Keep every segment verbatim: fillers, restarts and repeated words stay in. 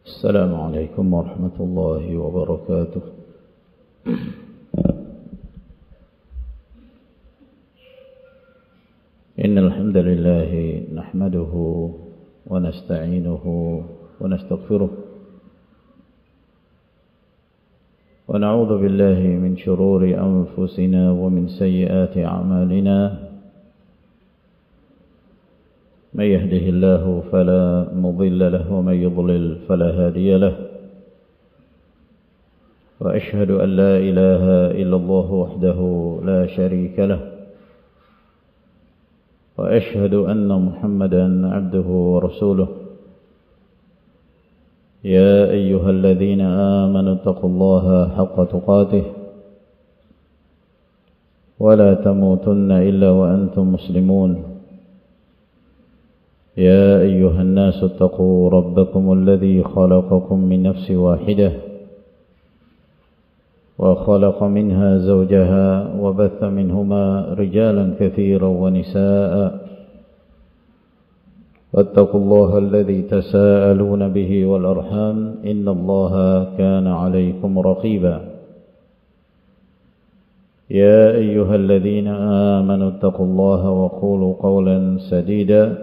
السلام عليكم ورحمة الله وبركاته. إن الحمد لله نحمده ونستعينه ونستغفره ونعوذ بالله من شرور أنفسنا ومن سيئات أعمالنا. من يهده الله فلا مضل له ومن يضلل فلا هادي له. وأشهد أن لا إله إلا الله وحده لا شريك له. وأشهد أن محمدا عبده ورسوله. يا أيها الذين آمنوا اتقوا الله حق تقاته ولا تموتن إلا وأنتم مسلمون. يا أيها الناس اتقوا ربكم الذي خلقكم من نفس واحدة وخلق منها زوجها وبث منهما رجالا كثيرا ونساء. واتقوا الله الذي تساءلون به والأرحام إن الله كان عليكم رقيبا. يا أيها الذين آمنوا اتقوا الله وقولوا قولا سديدا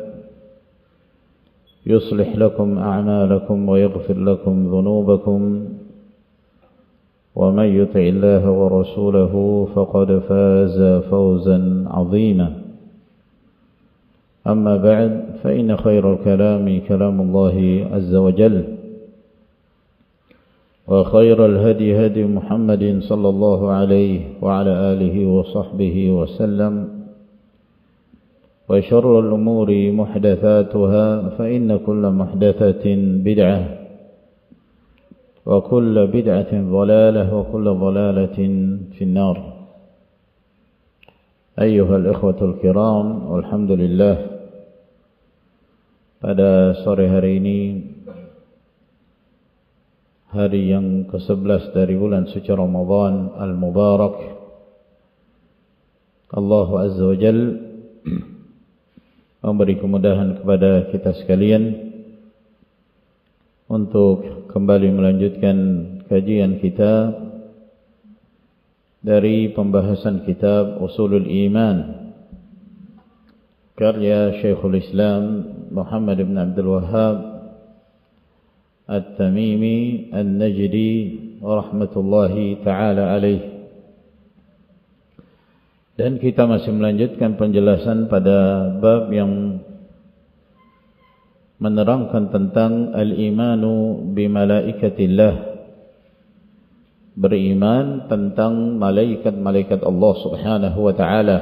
يصلح لكم أعمالكم ويغفر لكم ذنوبكم. ومن يطع الله ورسوله فقد فاز فوزا عظيما. أما بعد فإن خير الكلام كلام الله عز وجل وخير الهدي هدي محمد صلى الله عليه وعلى آله وصحبه وسلم. وشر الأمور محدثاتها فإن كل محدثة بدعة وكل بدعة ضلالة وكل ضلالة في النار. أيها الإخوة الكرام، والحمد لله, pada sore hari ini, hari yang ke sebelas dari bulan suci Ramadan Al-Mubarak, Allah Azza wa Jal memberi kemudahan kepada kita sekalian untuk kembali melanjutkan kajian kita dari pembahasan kitab Usulul Iman karya Syekhul Islam Muhammad ibn Abdul Wahhab At-Tamimi An-Najdi rahmatullahi ta'ala alaih. Dan kita masih melanjutkan penjelasan pada bab yang menerangkan tentang al-imanu bimalaikatillah, beriman tentang malaikat-malaikat Allah subhanahu wa ta'ala.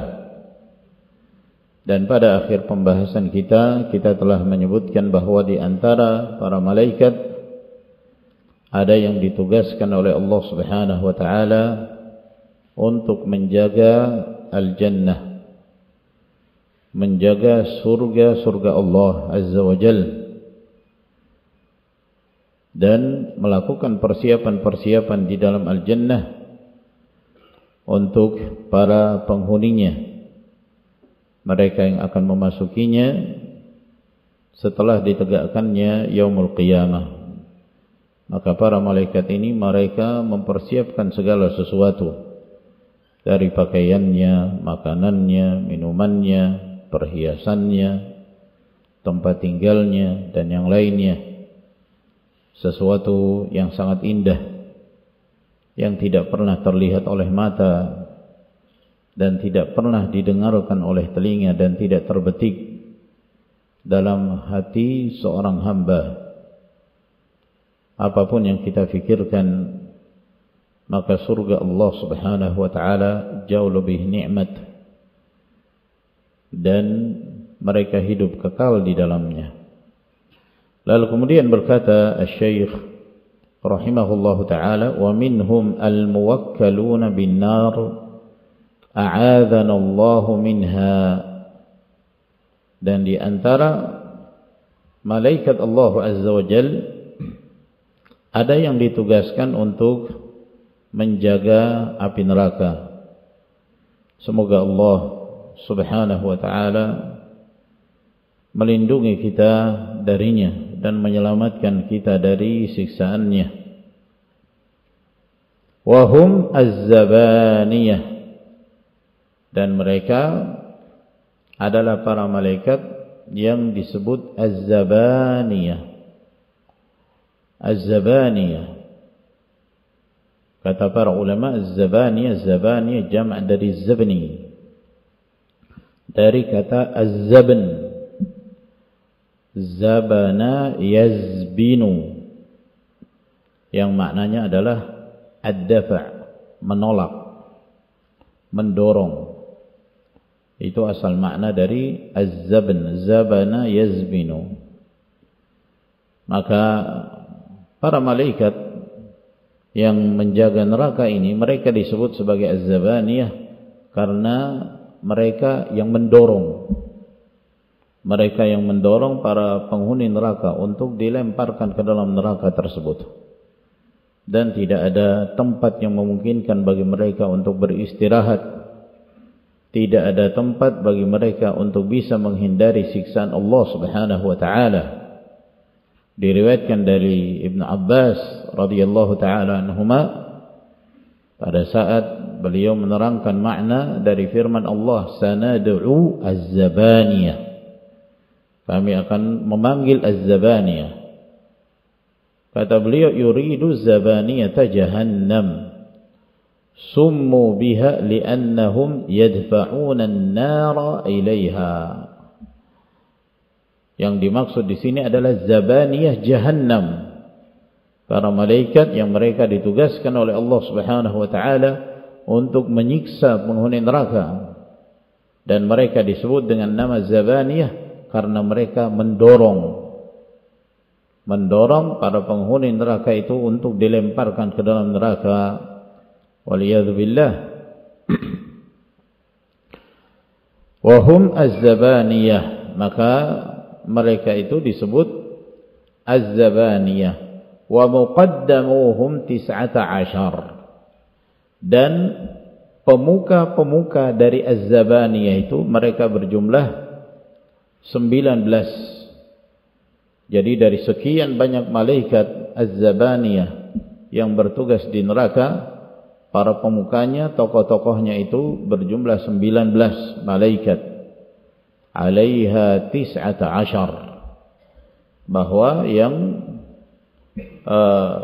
Dan pada akhir pembahasan kita, kita telah menyebutkan bahawa di antara para malaikat ada yang ditugaskan oleh Allah subhanahu wa ta'ala untuk menjaga al-jannah, menjaga surga-surga Allah Azza wa Jal, dan melakukan persiapan-persiapan di dalam al-jannah untuk para penghuninya, mereka yang akan memasukinya setelah ditegakkannya yaumul qiyamah. Maka para malaikat ini mereka mempersiapkan segala sesuatu, dari pakaiannya, makanannya, minumannya, perhiasannya, tempat tinggalnya, dan yang lainnya. Sesuatu yang sangat indah, yang tidak pernah terlihat oleh mata, dan tidak pernah didengarkan oleh telinga, dan tidak terbetik dalam hati seorang hamba. Apapun yang kita fikirkan, maka surga Allah subhanahu wa ta'ala jauh lebih nikmat, dan mereka hidup kekal di dalamnya. Lalu kemudian berkata Asy-Syaikh rahimahullahu ta'ala, wa minhum al-muwakkaluna bin nar a'adzana Allah minha. Dan di antara malaikat Allah Azza wa Jal ada yang ditugaskan untuk menjaga api neraka. Semoga Allah subhanahu wa ta'ala melindungi kita darinya dan menyelamatkan kita dari siksaannya. Wahum az-zabaniyah, dan mereka adalah para malaikat yang disebut az-zabaniyah. Az-zabaniyah, kata para ulama, az-zabaniyah, zabaniyah jama' dari zabni, dari kata az-zabn, zabana yazbinu, yang maknanya adalah ad-dafa', menolak, mendorong. Itu asal makna dari az-zabn, zabana yazbinu. Maka para malaikat yang menjaga neraka ini, mereka disebut sebagai az-zabaniyah karena mereka yang mendorong, mereka yang mendorong para penghuni neraka untuk dilemparkan ke dalam neraka tersebut, dan tidak ada tempat yang memungkinkan bagi mereka untuk beristirahat, tidak ada tempat bagi mereka untuk bisa menghindari siksaan Allah Subhanahu wa taala. Diriwayatkan dari Ibn Abbas radhiyallahu taala anhuma, pada saat beliau menerangkan makna dari firman Allah, sanad'u az-zabaniyah, kami akan memanggil az-zabaniyah. Kata beliau, yuridu zabaniyata jahannam, summu biha li'annahum yadfa'una an-nara ilaiha. Yang dimaksud di sini adalah zabaniyah jahannam, para malaikat yang mereka ditugaskan oleh Allah Subhanahu wa taala untuk menyiksa penghuni neraka, dan mereka disebut dengan nama zabaniyah karena mereka mendorong mendorong para penghuni neraka itu untuk dilemparkan ke dalam neraka. Waliyadzubillah. Wahum az-zabaniyah, maka mereka itu disebut az-zabaniyah. Wa muqaddamuhum tis'ata ashar, dan pemuka-pemuka dari az-zabaniyah itu mereka berjumlah sembilan belas. Jadi dari sekian banyak malaikat az-zabaniyah yang bertugas di neraka, para pemukanya, tokoh-tokohnya itu berjumlah sembilan belas malaikat. Alaiha tis'ata ashar, bahwa yang uh,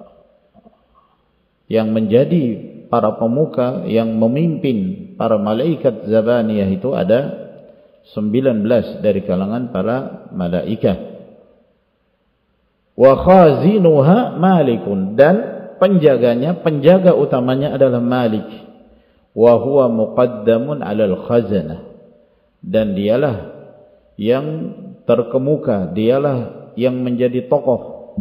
yang menjadi para pemuka yang memimpin para malaikat zabaniyah itu ada sembilan belas dari kalangan para malaikat. Wa khazinuha malikun, dan penjaganya, penjaga utamanya adalah Malik. Wa huwa muqaddamun 'alal khazanah, dan dialah yang terkemuka, dialah yang menjadi tokoh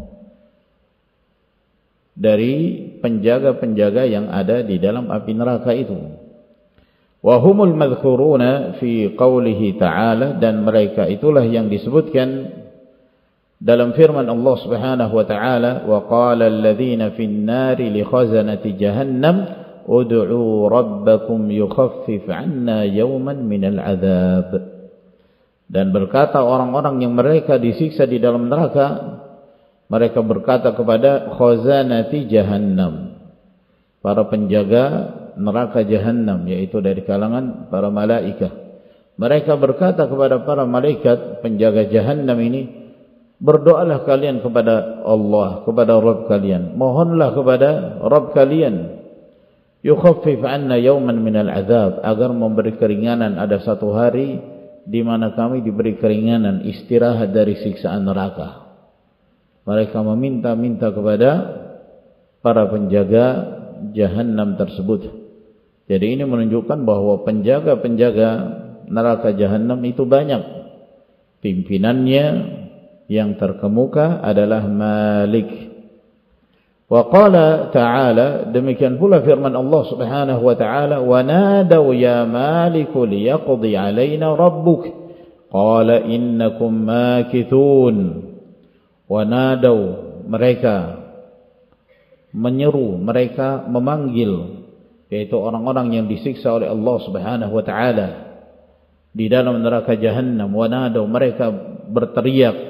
dari penjaga-penjaga yang ada di dalam api neraka itu. Wa humul madhkuruna fi qawlihi ta'ala, dan mereka itulah yang disebutkan dalam firman Allah Subhanahu wa taala, wa qala alladhina fin nari li khazanati jahannam ud'u rabbakum yukhaffif 'anna yawman minal 'adzab. Dan berkata orang-orang yang mereka disiksa di dalam neraka, mereka berkata kepada khazanati jahannam, para penjaga neraka jahannam, yaitu dari kalangan para malaikat. Mereka berkata kepada para malaikat penjaga jahannam ini, berdoalah kalian kepada Allah, kepada Rabb kalian, mohonlah kepada Rabb kalian, yukhaffif 'anna yawman minal 'adzab, agar memberi keringanan, ada satu hari di mana kami diberi keringanan, istirahat dari siksaan neraka. Mereka meminta-minta kepada para penjaga jahannam tersebut. Jadi ini menunjukkan bahwa penjaga-penjaga neraka jahannam itu banyak. Pimpinannya yang terkemuka adalah Malik. Wa qala ta'ala, demikian pula firman Allah Subhanahu wa ta'ala, wa nadaw ya Malik liyaqdi 'alaina rabbuk qala innakum makithun. Wa nadaw, mereka menyeru, mereka memanggil, yaitu orang-orang yang disiksa oleh Allah Subhanahu wa ta'ala di dalam neraka jahannam. Wa nadaw, mereka berteriak,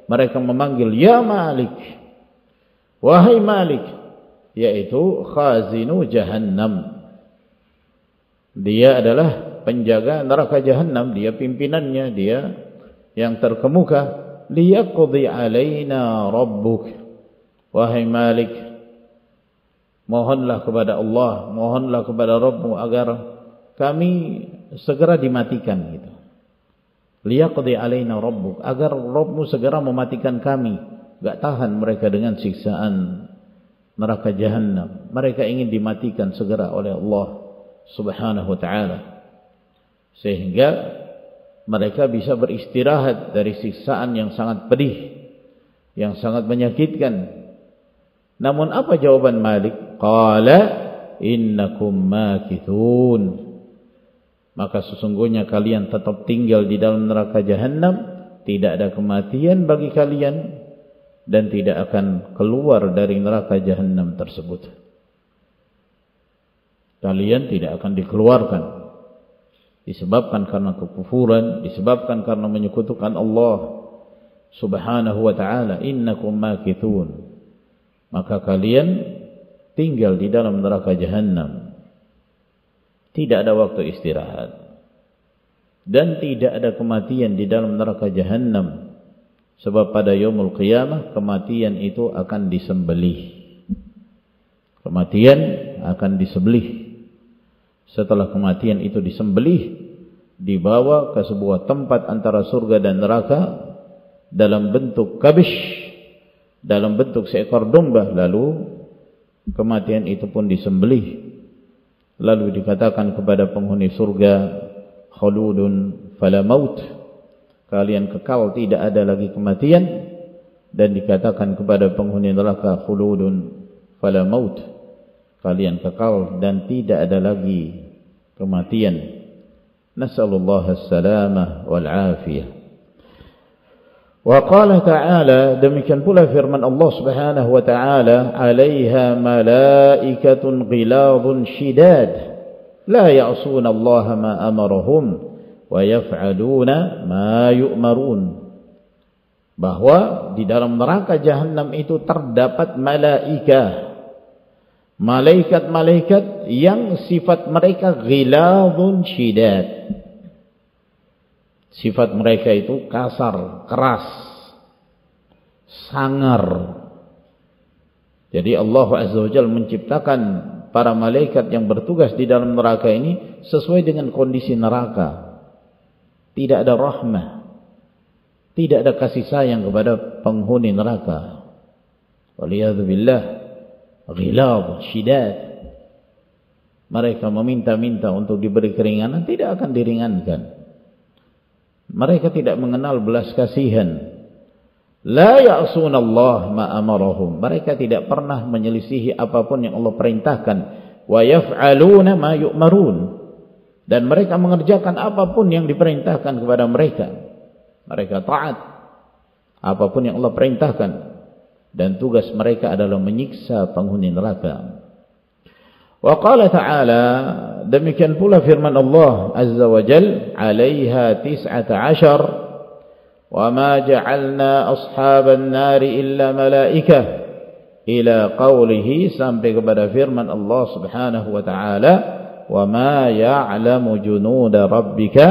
mereka memanggil ya Malik, wahai Malik, yaitu khazinu jahannam. Dia adalah penjaga neraka jahannam, dia pimpinannya, dia yang terkemuka. Liyaqdi alaina rabbuk, wahai Malik, mohonlah kepada Allah, mohonlah kepada Rabbmu agar kami segera dimatikan gitu. Liyaqdi alaina rabbuk, agar Rabbmu segera mematikan kami. Enggak tahan mereka dengan siksaan neraka jahannam. Mereka ingin dimatikan segera oleh Allah Subhanahu wa ta'ala, sehingga mereka bisa beristirahat dari siksaan yang sangat pedih, yang sangat menyakitkan. Namun apa jawaban Malik? Qala innakum makithun, maka sesungguhnya kalian tetap tinggal di dalam neraka jahannam, tidak ada kematian bagi kalian, dan tidak akan keluar dari neraka jahannam tersebut. Kalian tidak akan dikeluarkan, disebabkan karena kekufuran, disebabkan karena menyekutukan Allah Subhanahu wa ta'ala. Innakum makithun, maka kalian tinggal di dalam neraka jahannam, tidak ada waktu istirahat, dan tidak ada kematian di dalam neraka jahannam, sebab pada yaumul qiyamah kematian itu akan disembelih. Kematian akan disembelih. Setelah kematian itu disembelih, dibawa ke sebuah tempat antara surga dan neraka dalam bentuk kabish, dalam bentuk seekor domba. Lalu kematian itu pun disembelih. Lalu dikatakan kepada penghuni surga, khuludun fala maut, kalian kekal, tidak ada lagi kematian. Dan dikatakan kepada penghuni neraka, khuludun fala maut, kalian kekal dan tidak ada lagi kematian. Nas'alullah as-salamah wal afiyah. Wa qala ta'ala, demikian pula firman Allah Subhanahu wa ta'ala, 'alaiha malaikatun ghiladun shidad la ya'suna Allah ma amarahum wa yaf'aluna ma yu'marun. Bahwa di dalam neraka jahannam itu terdapat malaikah, malaikat-malaikat yang sifat mereka ghiladun shidad. Sifat mereka itu kasar, keras, sangar. Jadi Allah Azza wa Jalla menciptakan para malaikat yang bertugas di dalam neraka ini sesuai dengan kondisi neraka. Tidak ada rahmah, tidak ada kasih sayang kepada penghuni neraka. Waliyadzubillah, ghilad, syidad. Mereka meminta-minta untuk diberi keringanan, tidak akan diringankan. Mereka tidak mengenal belas kasihan. La ya'sun Allah ma amarahum, mereka tidak pernah menyelisihi apapun yang Allah perintahkan. Wa yaf'aluna ma yu'marun, dan mereka mengerjakan apapun yang diperintahkan kepada mereka. Mereka taat apapun yang Allah perintahkan, dan tugas mereka adalah menyiksa penghuni neraka. Wa qala ta'ala, demikian pula firman Allah Azza wa Jal, 'alaiha tis'ata 'ashar wa ma ja'alna ashaban nari illa malaikah, ila qawlihi, sampai kepada firman Allah Subhanahu wa ta'ala, wa ma ya'lamu junuda rabbika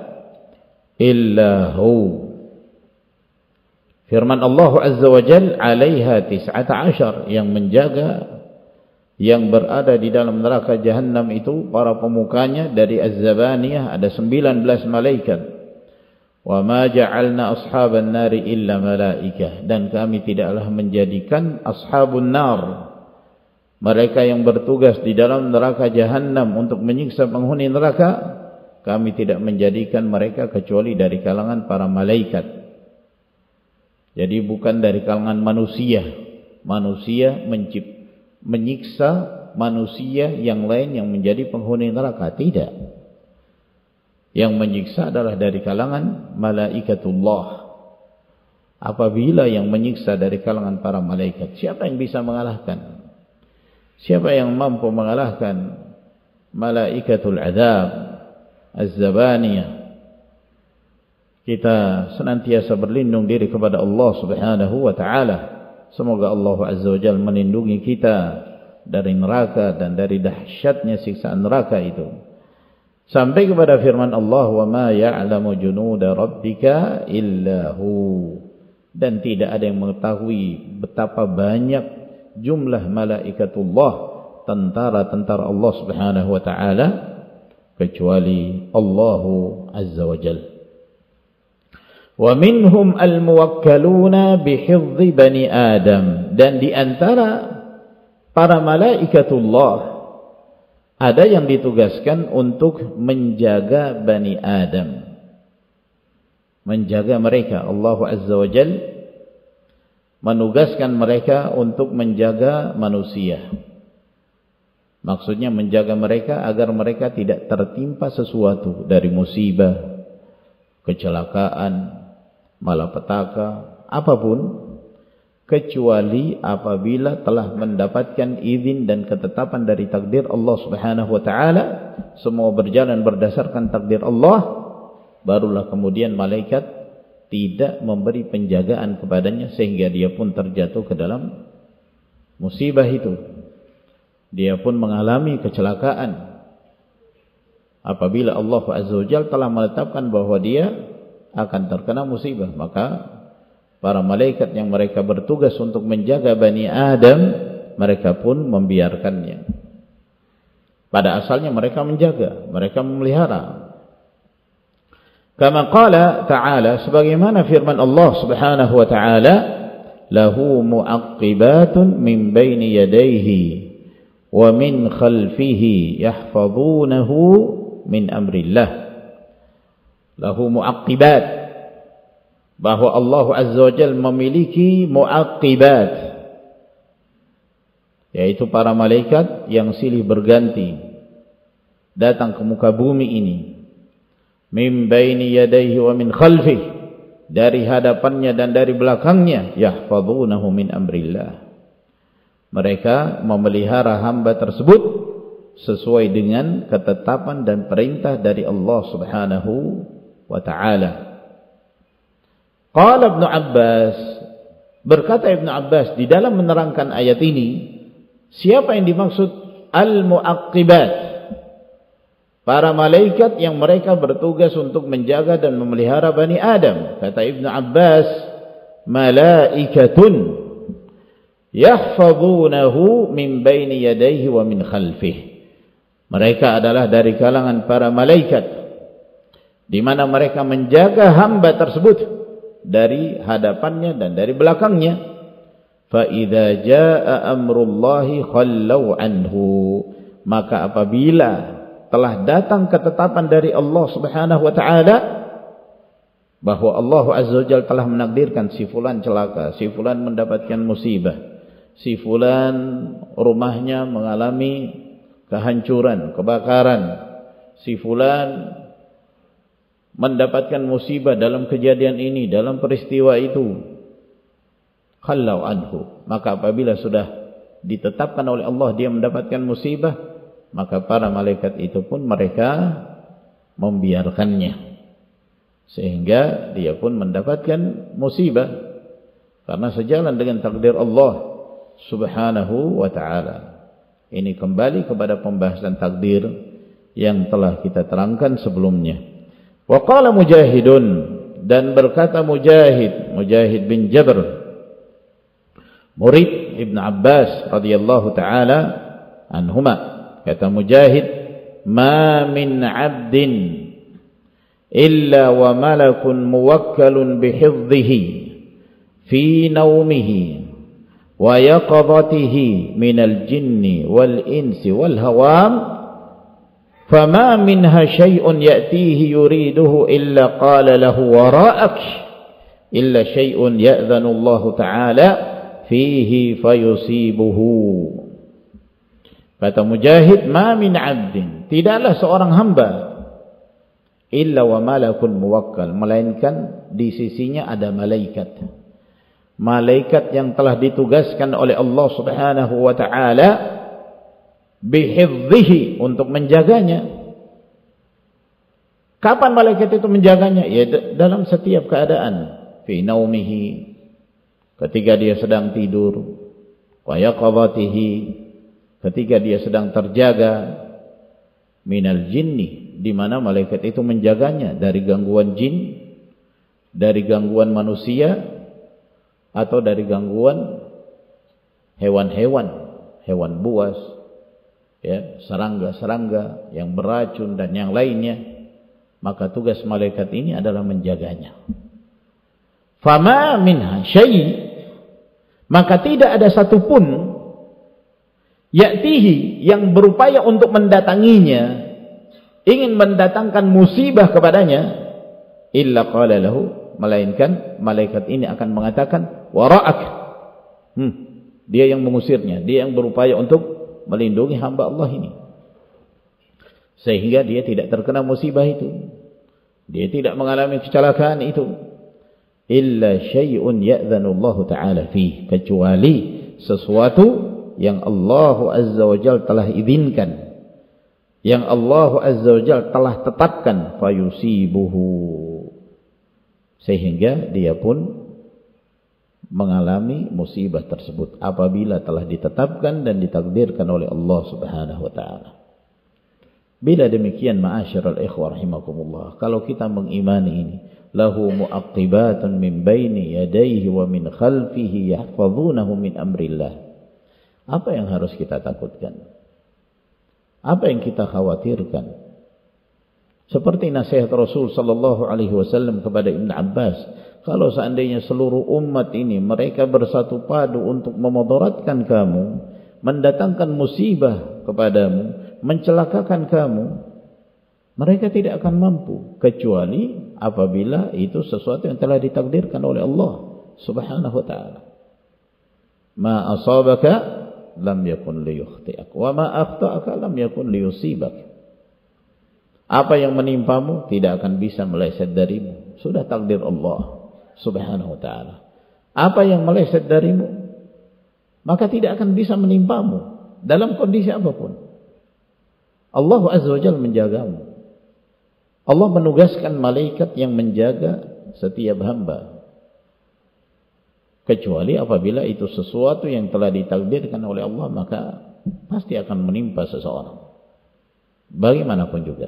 illa hu. Firman Allah Azza wa Jal, 'alaiha tis'ata 'ashar, yang menjaga, yang berada di dalam neraka jahannam itu para pemukanya dari Az-Zabaniyah ada sembilan belas malaikat. Wa ma ja'alna ashaban nari illa malaikah, dan kami tidaklah menjadikan ashabun nar, mereka yang bertugas di dalam neraka jahannam untuk menyiksa penghuni neraka, kami tidak menjadikan mereka kecuali dari kalangan para malaikat. Jadi bukan dari kalangan manusia. Manusia menciptakan, menyiksa manusia yang lain yang menjadi penghuni neraka, tidak. Yang menyiksa adalah dari kalangan malaikatullah. Apabila yang menyiksa dari kalangan para malaikat, siapa yang bisa mengalahkan? Siapa yang mampu mengalahkan malaikatul azab Az-Zabaniyah? kita senantiasa berlindung diri kepada Allah Subhanahu wa taala. Semoga Allah Azza wa Jalla melindungi kita dari neraka dan dari dahsyatnya siksaan neraka itu. Sampai kepada firman Allah, "Wa ma ya'lamu junuda rabbika illa hu." Dan tidak ada yang mengetahui betapa banyak jumlah malaikatullah, tentara-tentara Allah Subhanahu wa taala, kecuali Allah Azza wa Jalla. Wa minhum al-muwakkaluna bihifdzi bani Adam, dan di antara para malaikatullah ada yang ditugaskan untuk menjaga Bani Adam, menjaga mereka. Allah Azza wa Jalla menugaskan mereka untuk menjaga manusia. Maksudnya menjaga mereka agar mereka tidak tertimpa sesuatu dari musibah, kecelakaan, malapetaka, apapun, kecuali apabila telah mendapatkan izin dan ketetapan dari takdir Allah Subhanahu wa taala, semua berjalan berdasarkan takdir Allah, barulah kemudian malaikat tidak memberi penjagaan kepadanya sehingga dia pun terjatuh ke dalam musibah itu. Dia pun mengalami kecelakaan. Apabila Allah Azza wa Jalla telah menetapkan bahwa dia akan terkena musibah, maka para malaikat yang mereka bertugas untuk menjaga Bani Adam, mereka pun membiarkannya. Pada asalnya mereka menjaga, mereka memelihara. Kama qala ta'ala, sebagaimana firman Allah Subhanahu wa ta'ala, lahu mu'aqqibatun min baini yadayhi wa min khalfihi yahfazunahu min amrillah. Lahu mu'aqqibat, bahwa Allah Azza wa Jalla memiliki mu'aqqibat, yaitu para malaikat yang silih berganti datang ke muka bumi ini. Min baini yadayhi wa min khalfih, dari hadapannya dan dari belakangnya. Yahfazunahu min amrillah, mereka memelihara hamba tersebut sesuai dengan ketetapan dan perintah dari Allah Subhanahu wa ta'ala. Qala Ibnu Abbas, berkata Ibnu Abbas di dalam menerangkan ayat ini, siapa yang dimaksud al-mu'aqqibat? Para malaikat yang mereka bertugas untuk menjaga dan memelihara Bani Adam. Kata Ibnu Abbas, malaikatun yahfazunahu min baini yadayhi wa min khalfih. Mereka adalah dari kalangan para malaikat, di mana mereka menjaga hamba tersebut dari hadapannya dan dari belakangnya. Fa idza jaa amrullahi khallau anhu, maka apabila telah datang ketetapan dari Allah Subhanahu wa taala bahwa Allah Azza wa Jalla telah menakdirkan si fulan celaka, si fulan mendapatkan musibah, si fulan rumahnya mengalami kehancuran, kebakaran, si fulan mendapatkan musibah dalam kejadian ini, dalam peristiwa itu, khallau anhu, maka apabila sudah ditetapkan oleh Allah dia mendapatkan musibah, maka para malaikat itu pun mereka membiarkannya sehingga dia pun mendapatkan musibah, karena sejalan dengan takdir Allah Subhanahu wa ta'ala. Ini kembali kepada pembahasan takdir yang telah kita terangkan sebelumnya. Wa qala Mujahidun, dan berkata Mujahid, Mujahid bin Jabr, murid Ibn Abbas radhiyallahu ta'ala anhuma, kata Mujahid, ma min 'abdin illa wa malakun muwakkalun bihifdhihi fi nawmihi wa yaqadatihi minal jinni wal insi wal hawam, fama minha shay'un ya'tihi yuriduhu illa qala lahu wara'ak illa shay'un ya'dhanu Allah ta'ala fihi fayusibuhu. Kata Mujahid, ma min 'abdin, tidaklah seorang hamba, illa wa malakun muwakkal, melainkan di sisinya ada malaikat. Malaikat yang telah ditugaskan oleh Allah Subhanahu wa ta'ala bihifdhihi, untuk menjaganya. Kapan malaikat itu menjaganya? Ya dalam setiap keadaan. Fi naumihi, ketika dia sedang tidur, wa yaqadhatihi, ketika dia sedang terjaga, minal jinni, di mana malaikat itu menjaganya dari gangguan jin, dari gangguan manusia, atau dari gangguan hewan-hewan, hewan buas, ya, serangga-serangga yang beracun dan yang lainnya. Maka tugas malaikat ini adalah menjaganya. Fama minha syai', maka tidak ada satupun ya'tihi yang berupaya untuk mendatanginya, ingin mendatangkan musibah kepadanya, illa qala lahu, melainkan malaikat ini akan mengatakan wara'ak. Hmm, dia yang mengusirnya, dia yang berupaya untuk melindungi hamba Allah ini, sehingga dia tidak terkena musibah itu, dia tidak mengalami kecelakaan itu. Illa syai'un ya'dhanu Allah Ta'ala fih, kecuali sesuatu yang Allah Azza wa Jalla telah izinkan, yang Allah Azza wa Jalla telah tetapkan, fayusibuhu, sehingga dia pun mengalami musibah tersebut apabila telah ditetapkan dan ditakdirkan oleh Allah Subhanahu wa Ta'ala. Bila demikian, ma'asyiral ikhwah rahimakumullah, kalau kita mengimani ini, lahu mu'aqibatun min baini yadayhi wa min khalfihi yahfazunahu min amrillah, apa yang harus kita takutkan? Apa yang kita khawatirkan? Seperti nasihat Rasul sallallahu alaihi wasallam kepada Ibn Abbas, kalau seandainya seluruh umat ini mereka bersatu padu untuk memudaratkan kamu, mendatangkan musibah kepadamu, mencelakakan kamu, mereka tidak akan mampu, kecuali apabila itu sesuatu yang telah ditakdirkan oleh Allah Subhanahu wa ta'ala. Ma asabaka lam yakun liyukhti'ak, wa ma akhta'aka lam yakun liyusibak. Apa yang menimpamu tidak akan bisa meleset darimu, sudah takdir Allah Subhanahu wa ta'ala. Apa yang meleset darimu, maka tidak akan bisa menimpamu dalam kondisi apapun. Allah Azza wa Jalla menjagamu. Allah menugaskan malaikat yang menjaga setiap hamba, kecuali apabila itu sesuatu yang telah ditakdirkan oleh Allah, maka pasti akan menimpa seseorang, bagaimanapun juga.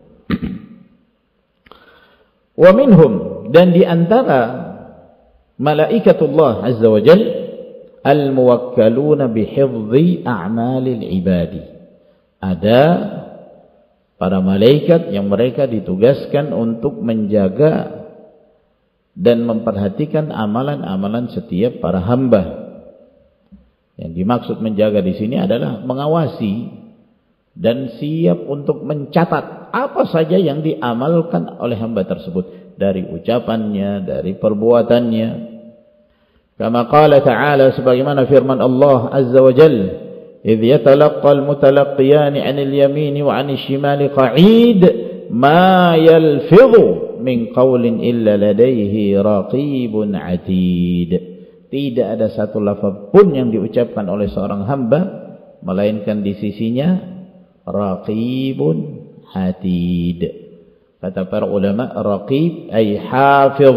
Wa minhum, dan di antara malaikatullah Azza wa Jalla al-muwakkaluna bihifdhi a'malil ibadi, ada para malaikat yang mereka ditugaskan untuk menjaga dan memperhatikan amalan-amalan setiap para hamba. Yang dimaksud menjaga di sini adalah mengawasi dan siap untuk mencatat apa saja yang diamalkan oleh hamba tersebut, dari ucapannya, dari perbuatannya. Kama qala ta'ala, sebagaimana firman Allah Azza wa Jalla, idh yatalaqqal mutalaqqiyan 'anil yamini wa 'anil shimali qa'id ma yalfidhu min qawlin illa ladayhi raqibun 'atid. Tidak ada satu lafaz pun yang diucapkan oleh seorang hamba melainkan di sisinya raqibun 'atid. Kata para ulama, raqib ay hafiz.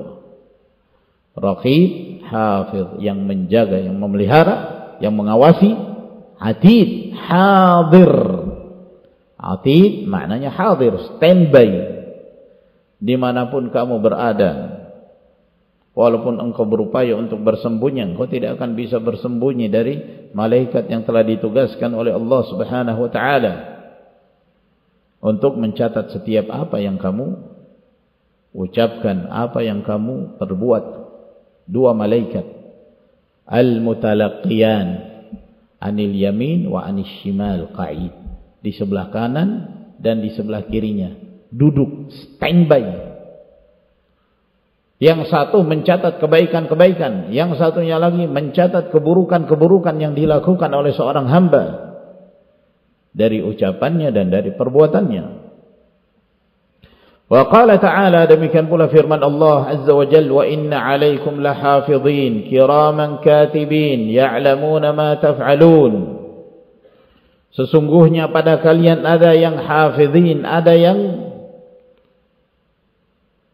Raqib, hafiz, yang menjaga, yang memelihara, yang mengawasi. Atid, hadir. Atid maknanya hadir, standby. Dimanapun kamu berada, walaupun engkau berupaya untuk bersembunyi, engkau tidak akan bisa bersembunyi dari malaikat yang telah ditugaskan oleh Allah Subhanahu wa ta'ala untuk mencatat setiap apa yang kamu ucapkan, apa yang kamu perbuat. Dua malaikat, al-mutalaqqiyan anil yamin wa anis shimal qa'id, di sebelah kanan dan di sebelah kirinya duduk standby. Yang satu mencatat kebaikan-kebaikan, yang satunya lagi mencatat keburukan-keburukan yang dilakukan oleh seorang hamba dari ucapannya dan dari perbuatannya. Wa qala ta'ala, demikian pula firman Allah Azza wa Jalla, wa inna 'alaikum lahafidhin kiraman katibin ya'lamuna ma taf'alun. Sesungguhnya pada kalian ada yang hafidhin, ada yang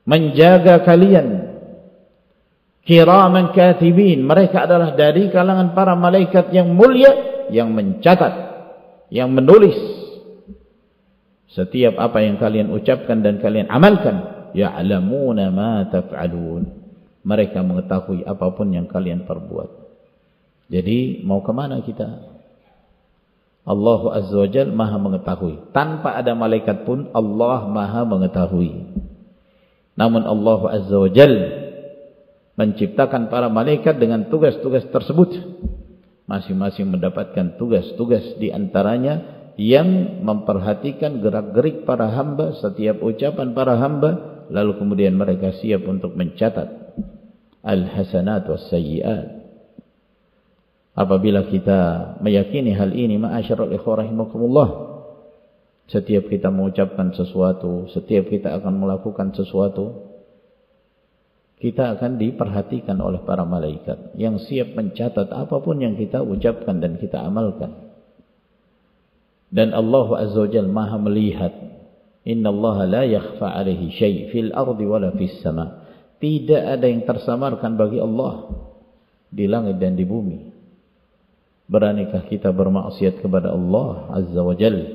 menjaga kalian. Kiraman katibin, mereka adalah dari kalangan para malaikat yang mulia, yang mencatat, yang menulis setiap apa yang kalian ucapkan dan kalian amalkan. Ya'lamuna ma taf'alun, mereka mengetahui apapun yang kalian perbuat. Jadi mau kemana kita? Allah Azza wa Jalla maha mengetahui. Tanpa ada malaikat pun Allah maha mengetahui. Namun Allah Azza wa Jalla menciptakan para malaikat dengan tugas-tugas tersebut. Masing-masing mendapatkan tugas-tugas, di antaranya yang memperhatikan gerak-gerik para hamba, setiap ucapan para hamba, lalu kemudian mereka siap untuk mencatat al-hasanat was-sayyi'at. Apabila kita meyakini hal ini, ma'asyiral ikhwah rahimakumullah, setiap kita mengucapkan sesuatu, setiap kita akan melakukan sesuatu, kita akan diperhatikan oleh para malaikat yang siap mencatat apapun yang kita ucapkan dan kita amalkan. Dan Allah Azza wa Jalla maha melihat. Innallaha la yakhfa alaihi syai' fil ardi wala fis sama. Tidak ada yang tersamarkan bagi Allah di langit dan di bumi. Beranikah kita bermaksiat kepada Allah Azza wa Jalla?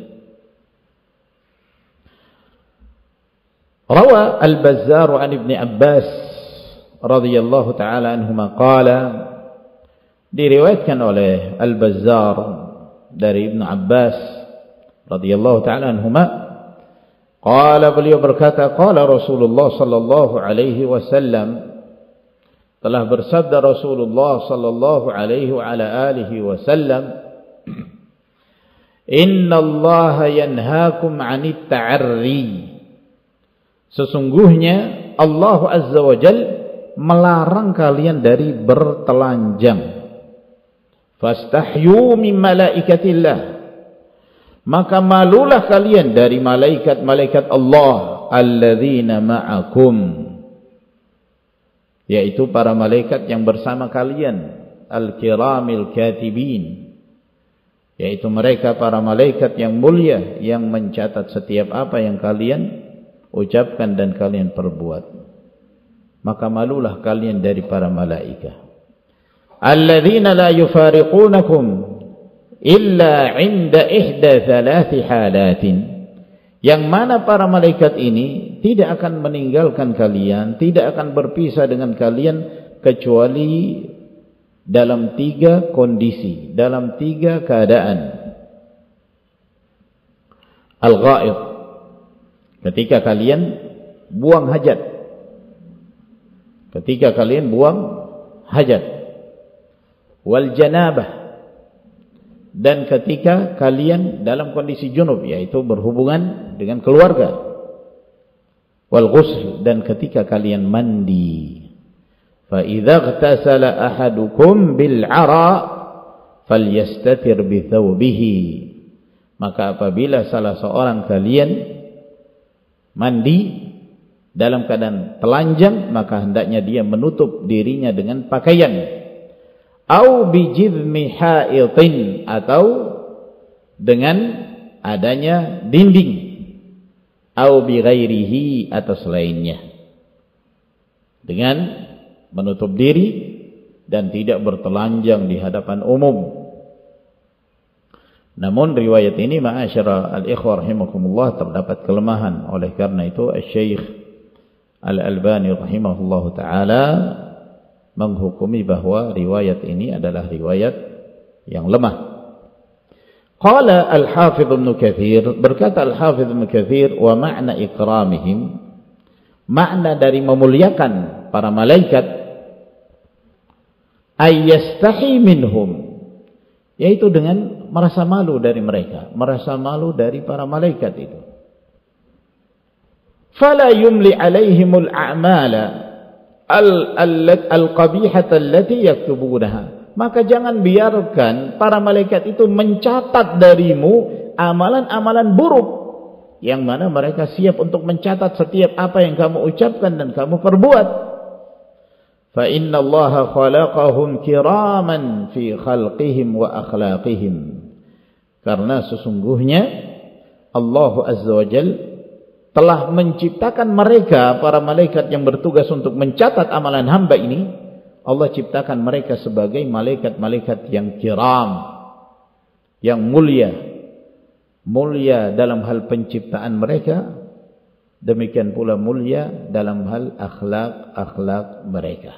Rawa Al-Bazzar an Ibn Abbas radhiyallahu ta'ala anhuma qala, diriwayatkan oleh Al-Bazzar dari Ibn Abbas radhiyallahu ta'ala anhuma, qala, beliau berkata, qala Rasulullah sallallahu alaihi wasallam, telah bersabda Rasulullah sallallahu alaihi wa ala alihi wasallam, inna Allah yanhaakum 'anit ta'arri, sesungguhnya Allah Azza wa Jalla melarang kalian dari bertelanjang. Fastahyu min malaikatillah, maka malulah kalian dari malaikat-malaikat Allah, alladzina ma'akum, yaitu para malaikat yang bersama kalian, al-kiramil katibin, yaitu mereka para malaikat yang mulia yang mencatat setiap apa yang kalian ucapkan dan kalian perbuat. Maka malulah kalian dari para malaikat. Alladzina la yufariqunakum illa 'inda ihda thalathi halatin, yang mana para malaikat ini tidak akan meninggalkan kalian, tidak akan berpisah dengan kalian kecuali dalam tiga kondisi, dalam tiga keadaan. Al-ghaid, ketika kalian buang hajat, ketika kalian buang hajat. Wal janabah, dan ketika kalian dalam kondisi junub, yaitu berhubungan dengan keluarga. Wal ghusl, dan ketika kalian mandi. Fa idza ightasala ahadukum bil 'ara falyastatir bi thawbihi, maka apabila salah seorang kalian mandi dalam keadaan telanjang, maka hendaknya dia menutup dirinya dengan pakaian. Au bijidmi ha'itin, atau dengan adanya dinding. Au bi ghairihi, atau selainnya. Dengan menutup diri dan tidak bertelanjang di hadapan umum. Namun riwayat ini, ma'asyara al-ikhwah rahimakumullah, terdapat kelemahan. Oleh karena itu Asy-Syaikh Al-Albani rahimahullahu ta'ala menghukumi bahwa riwayat ini adalah riwayat yang lemah. Qala Al-Hafidh Ibn Katsir, berkata Al-Hafidh Ibn Katsir, wa ma'na ikramihim, makna dari memuliakan para malaikat, ayyastahi minhum, yaitu dengan merasa malu dari mereka, merasa malu dari para malaikat itu. Fala yumli alaihimul a'mala al-qabihata allati yaktubunaha, maka jangan biarkan para malaikat itu mencatat darimu amalan-amalan buruk yang mana mereka siap untuk mencatat setiap apa yang kamu ucapkan dan kamu perbuat. Fa inna Allaha khalaqahum kiraman fi khalqihim wa akhlaqihim, karena sesungguhnya Allah Azza wa Jalla telah menciptakan mereka, para malaikat yang bertugas untuk mencatat amalan hamba ini, Allah ciptakan mereka sebagai malaikat-malaikat yang kiram, yang mulia, mulia dalam hal penciptaan mereka, demikian pula mulia dalam hal akhlak-akhlak mereka.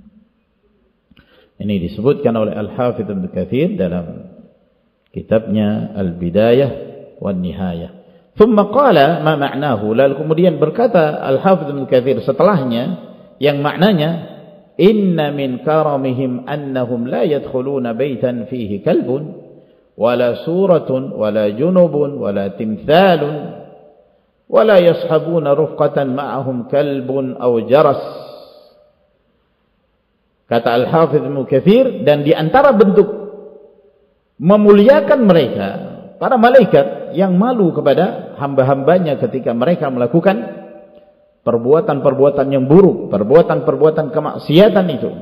Ini disebutkan oleh Al-Hafidh Ibnu Katsir dalam kitabnya Al-Bidayah wan Nihayah. Thumma qala ma ma'nahu, lalu kemudian berkata Al-Hafidh Ibnu Katsir setelahnya yang maknanya, inna min karamihim annahum la yadkhuluna baitan fihi kalbun wala suratun wala junubun wala timthalun wala yashabuna rufqatan ma'ahum kalbun aw jaras. Kata Al-Hafidh Ibnu Katsir, dan di antara bentuk memuliakan mereka, para malaikat yang malu kepada hamba-hambanya ketika mereka melakukan perbuatan-perbuatan yang buruk, perbuatan-perbuatan kemaksiatan itu,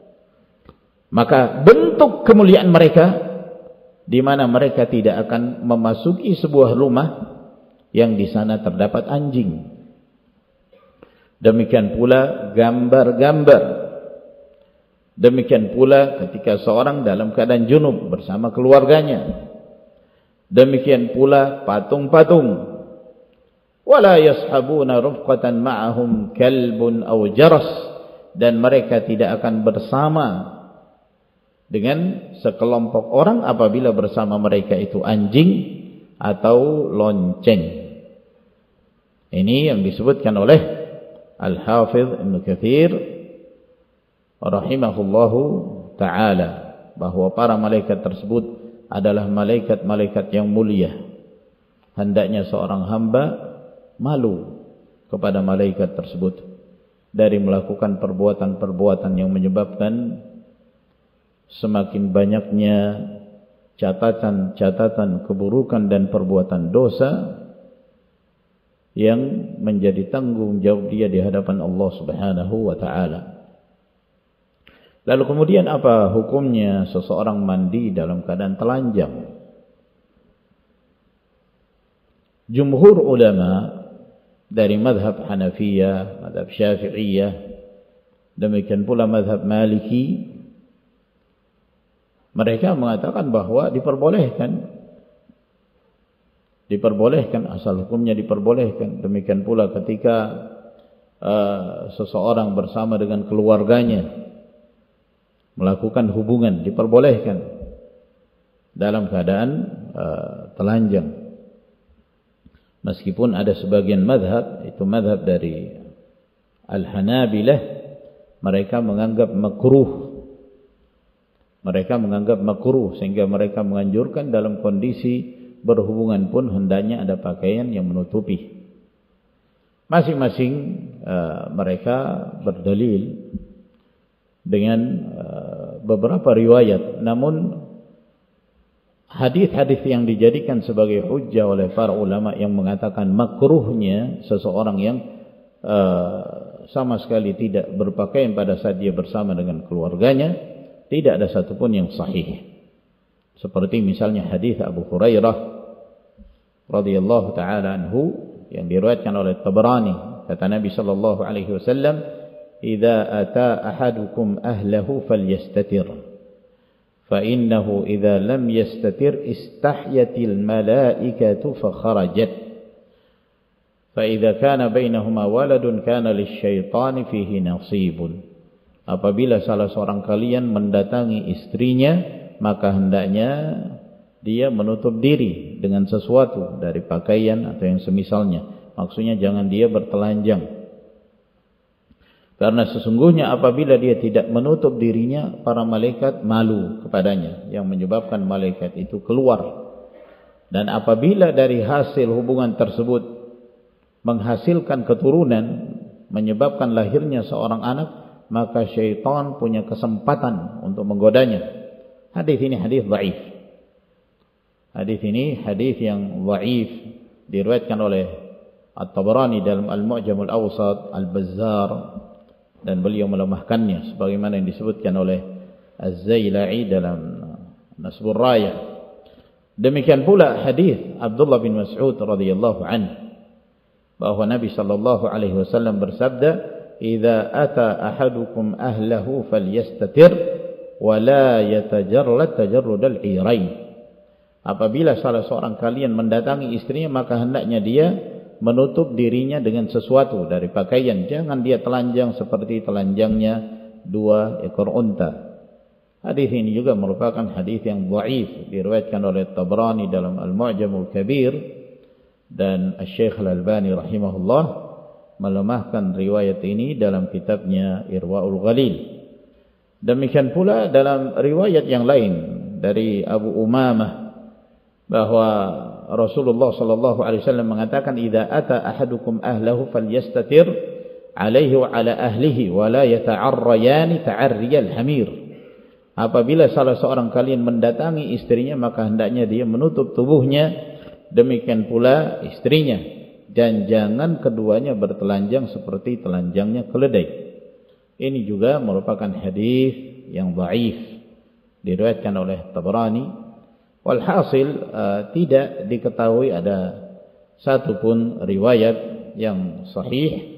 maka bentuk kemuliaan mereka di mana mereka tidak akan memasuki sebuah rumah yang di sana terdapat anjing. Demikian pula gambar-gambar. Demikian pula ketika seorang dalam keadaan junub bersama keluarganya. Demikian pula patung-patung. Wala yashabuna rufqatan ma'ahum kalbun aw jaras, dan mereka tidak akan bersama dengan sekelompok orang apabila bersama mereka itu anjing atau lonceng. Ini yang disebutkan oleh Al-Hafidh Ibnu Katsir rahimahullahu ta'ala, bahwa para malaikat tersebut adalah malaikat-malaikat yang mulia. Hendaknya seorang hamba malu kepada malaikat tersebut dari melakukan perbuatan-perbuatan yang menyebabkan semakin banyaknya catatan-catatan keburukan dan perbuatan dosa yang menjadi tanggung jawab dia di hadapan Allah Subhanahu wa ta'ala. Lalu kemudian apa hukumnya seseorang mandi dalam keadaan telanjang? Jumhur ulama dari mazhab Hanafiyah, mazhab Syafi'iyah, demikian pula mazhab Maliki, mereka mengatakan bahwa diperbolehkan. Diperbolehkan, asal hukumnya diperbolehkan. Demikian pula ketika uh, seseorang bersama dengan keluarganya melakukan hubungan, diperbolehkan dalam keadaan uh, telanjang. Meskipun ada sebagian mazhab, itu mazhab dari Al-Hanabilah, mereka menganggap makruh. Mereka menganggap makruh sehingga mereka menganjurkan dalam kondisi berhubungan pun hendaknya ada pakaian yang menutupi. Masing-masing uh, mereka berdalil dengan uh, beberapa riwayat, namun hadis-hadis yang dijadikan sebagai hujjah oleh para ulama yang mengatakan makruhnya seseorang yang uh, sama sekali tidak berpakaian pada saat dia bersama dengan keluarganya, tidak ada satupun yang sahih. Seperti misalnya hadis Abu Hurairah radhiyallahu taala anhu yang diriwayatkan oleh Tabrani, kata Nabi sallallahu alaihi wasallam, "Idza ata ahadukum ahlahu falyastatir, fa innahu idza lam yastatir istahyatil malaikatu fa kharajat, fa idza kana bainahuma waladun kana lisyaitani fihi nasibun." Apabila salah seorang kalian mendatangi istrinya, maka hendaknya dia menutup diri dengan sesuatu dari pakaian atau yang semisalnya. Maksudnya jangan dia bertelanjang. Karena sesungguhnya apabila dia tidak menutup dirinya, para malaikat malu kepadanya, yang menyebabkan malaikat itu keluar. Dan apabila dari hasil hubungan tersebut menghasilkan keturunan, menyebabkan lahirnya seorang anak, maka syaitan punya kesempatan untuk menggodanya. Hadis ini hadis dhaif. Hadis ini hadis yang dhaif, diriwayatkan oleh At-Tabrani dalam Al-Mu'jam Al-Awsat, Al-Bazzar, dan beliau melemahkannya sebagaimana yang disebutkan oleh Az-Zaila'i dalam Nasbur Raya. Demikian pula hadis Abdullah bin Mas'ud radhiyallahu anhu, bahwa Nabi sallallahu alaihi wasallam bersabda, "Idza ata ahadukum ahlahu falyastatir wa la yatajarrad tajarrudal irain." Apabila salah seorang kalian mendatangi istrinya, maka hendaknya dia menutup dirinya dengan sesuatu dari pakaian. Jangan dia telanjang seperti telanjangnya dua ekor unta. Hadis ini juga merupakan hadis yang dhaif, diriwayatkan oleh Tabrani dalam Al-Mu'jamul Kabir, dan Syekh Al-Albani rahimahullah melemahkan riwayat ini dalam kitabnya Irwaul Ghalil. Demikian pula dalam riwayat yang lain dari Abu Umamah bahwa Rasulullah sallallahu alaihi wasallam mengatakan, "Idza ata ahadukum ahlahu falyastatir alaihi wa ala ahlihi wa la yata'arrayani ta'arriyal hamir." Apabila salah seorang kalian mendatangi istrinya, maka hendaknya dia menutup tubuhnya, demikian pula istrinya, dan jangan keduanya bertelanjang seperti telanjangnya keledai. Ini juga merupakan hadis yang dhaif, diriwayatkan oleh Tabrani. Walhasil uh, tidak diketahui ada satu pun riwayat yang sahih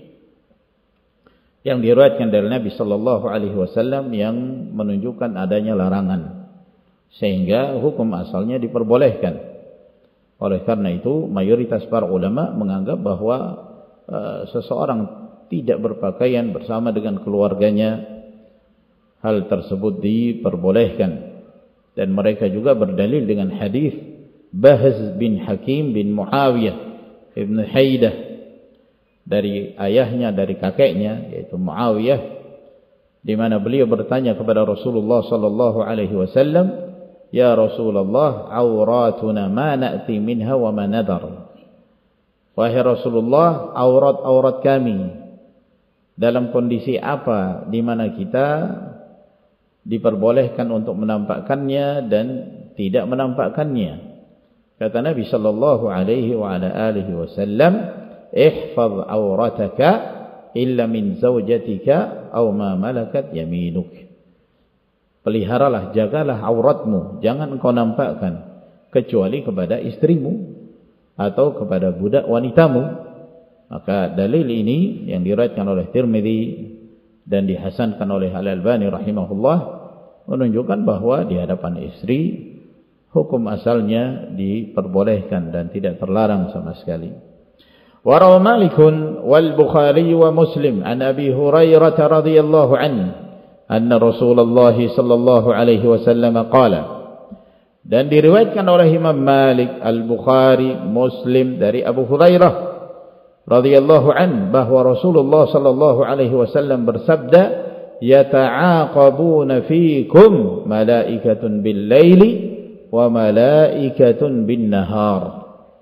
yang diriwayatkan dari Nabi sallallahu alaihi wasallam yang menunjukkan adanya larangan, sehingga hukum asalnya diperbolehkan. Oleh karena itu mayoritas para ulama menganggap bahwa uh, seseorang tidak berpakaian bersama dengan keluarganya, hal tersebut diperbolehkan. Dan mereka juga berdalil dengan hadis Bahz bin Hakim bin Muawiyah ibn Haidah, dari ayahnya, dari kakeknya, yaitu Muawiyah, di mana beliau bertanya kepada Rasulullah sallallahu alaihi wasallam, "Ya Rasulullah, auratuna ma na'ti minha wa ma nadar." Wahai Rasulullah, aurat-aurat kami dalam kondisi apa di mana kita diperbolehkan untuk menampakkannya dan tidak menampakkannya? Kata Nabi sallallahu alaihi wa ala alihi wasallam, "Ihfaz aurataka illa min zawjatika aw ma malakat yaminuk." Peliharalah, jagalah auratmu, jangan engkau nampakkan kecuali kepada istrimu atau kepada budak wanitamu. Maka dalil ini yang diriwayatkan oleh Tirmidzi dan dihasankan oleh Al-Albani rahimahullah menunjukkan bahwa di hadapan istri hukum asalnya diperbolehkan dan tidak terlarang sama sekali. Warawa Malikun wal Bukhari wa Muslim an Abi Hurairah radhiyallahu anhu anna Rasulullah sallallahu alaihi wasallam qala, dan diriwayatkan oleh Imam Malik, Al-Bukhari, Muslim dari Abu Hurairah radhiyallahu anhu bahwa Rasulullah sallallahu alaihi wasallam bersabda, "Yata'aqabuna fiikum malaikatun bil laili wa malaikatun bin nahar."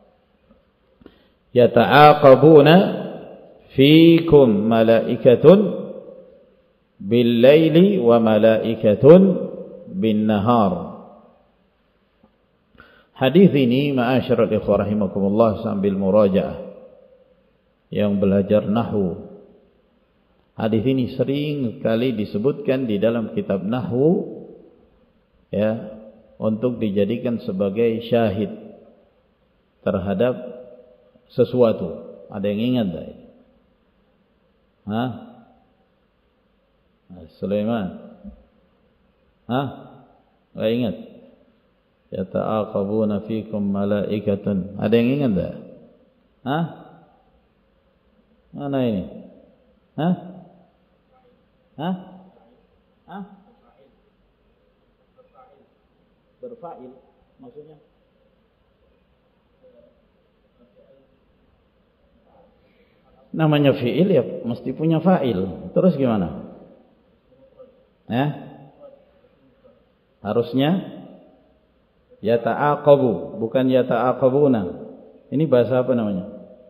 Yata'aqabuna fiikum malaikatun bil laili wa malaikatun bin nahar. Hadis ini ma'asyiral ikhwah rahimakumullah sambil murajaah yang belajar nahwu. Hadis ini sering kali disebutkan di dalam kitab nahwu, ya, untuk dijadikan sebagai syahid terhadap sesuatu. Ada yang ingat tak? Hah? Sulaiman? Hah? Enggak ingat? Yata'aqabuna fikum malaikatun. Ada yang ingat tak? Hah? Mana ini? Hah? Hah? Hah? Berfa'il maksudnya? Namanya fi'il ya mesti punya fa'il. Terus gimana? Ya? Harusnya yata'aqabu, bukan yata'aqabuna. Ini bahasa apa namanya?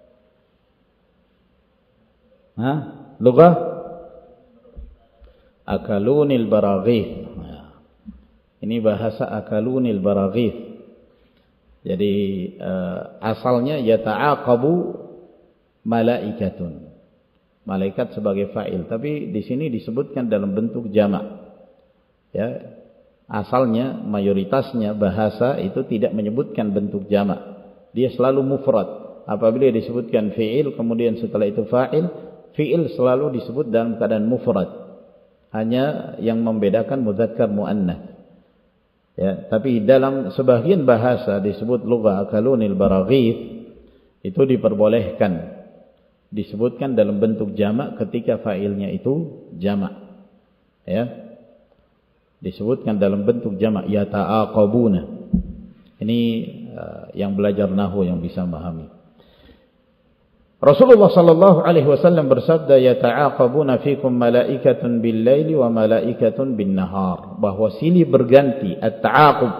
Hah? Lughah? Akalunil baraghith. Ini bahasa akalunil baraghith. Jadi uh, asalnya yata'aqabu malaikatun, malaikat sebagai fa'il, tapi di sini disebutkan dalam bentuk jamak. Ya, asalnya mayoritasnya bahasa itu tidak menyebutkan bentuk jamak, dia selalu mufrad. apabila disebutkan fi'il kemudian setelah itu fa'il, fi'il selalu disebut dalam keadaan mufrad. Hanya yang membedakan mudzakkar muannas. Ya, tapi dalam sebagian bahasa disebut lugha akalunil baraghith, itu diperbolehkan disebutkan dalam bentuk jamak ketika fa'ilnya itu jamak. Ya. Disebutkan dalam bentuk jamak yata'aqabuna. Ini uh, yang belajar nahwu yang bisa memahami. Rasulullah sallallahu alaihi wasallam bersabda, yata'aqabuna fikum malaikatun bil-laili wa malaikatun bin-nahar, bahwa silih berganti at-ta'aqub.